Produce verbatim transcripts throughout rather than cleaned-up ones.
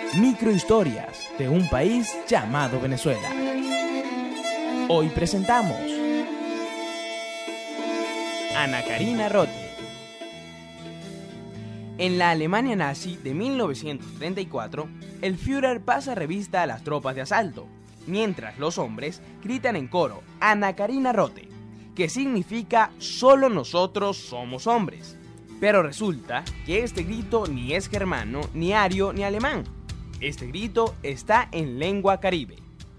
Microhistorias de un país llamado Venezuela. Hoy presentamos Ana Karina Rotte. En la Alemania nazi de mil novecientos treinta y cuatro, el Führer pasa revista a las tropas de asalto, mientras los hombres gritan en coro Ana Karina Rotte, que significa solo nosotros somos hombres. Pero resulta que este grito ni es germano, ni ario, ni alemán. Este grito está en lengua caribe.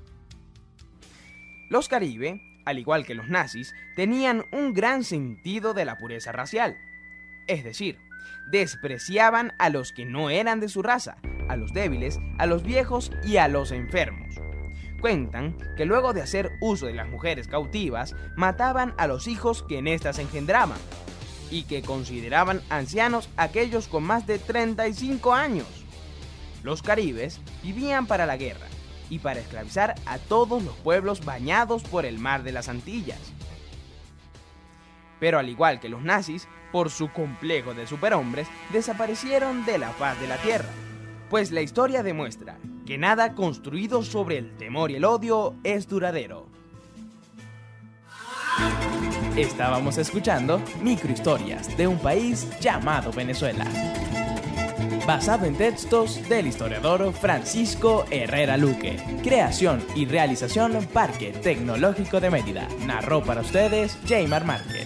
Los caribe, al igual que los nazis, tenían un gran sentido de la pureza racial. Es decir, despreciaban a los que no eran de su raza, a los débiles, a los viejos y a los enfermos. Cuentan que luego de hacer uso de las mujeres cautivas, mataban a los hijos que en éstas engendraban, y que consideraban ancianos aquellos con más de treinta y cinco años. Los caribes vivían para la guerra y para esclavizar a todos los pueblos bañados por el mar de las Antillas. Pero al igual que los nazis, por su complejo de superhombres, desaparecieron de la faz de la tierra, pues la historia demuestra que nada construido sobre el temor y el odio es duradero. Estábamos escuchando Microhistorias de un país llamado Venezuela, basado en textos del historiador Francisco Herrera Luque. Creación y realización Parque Tecnológico de Mérida. Narró para ustedes Jaymar Márquez.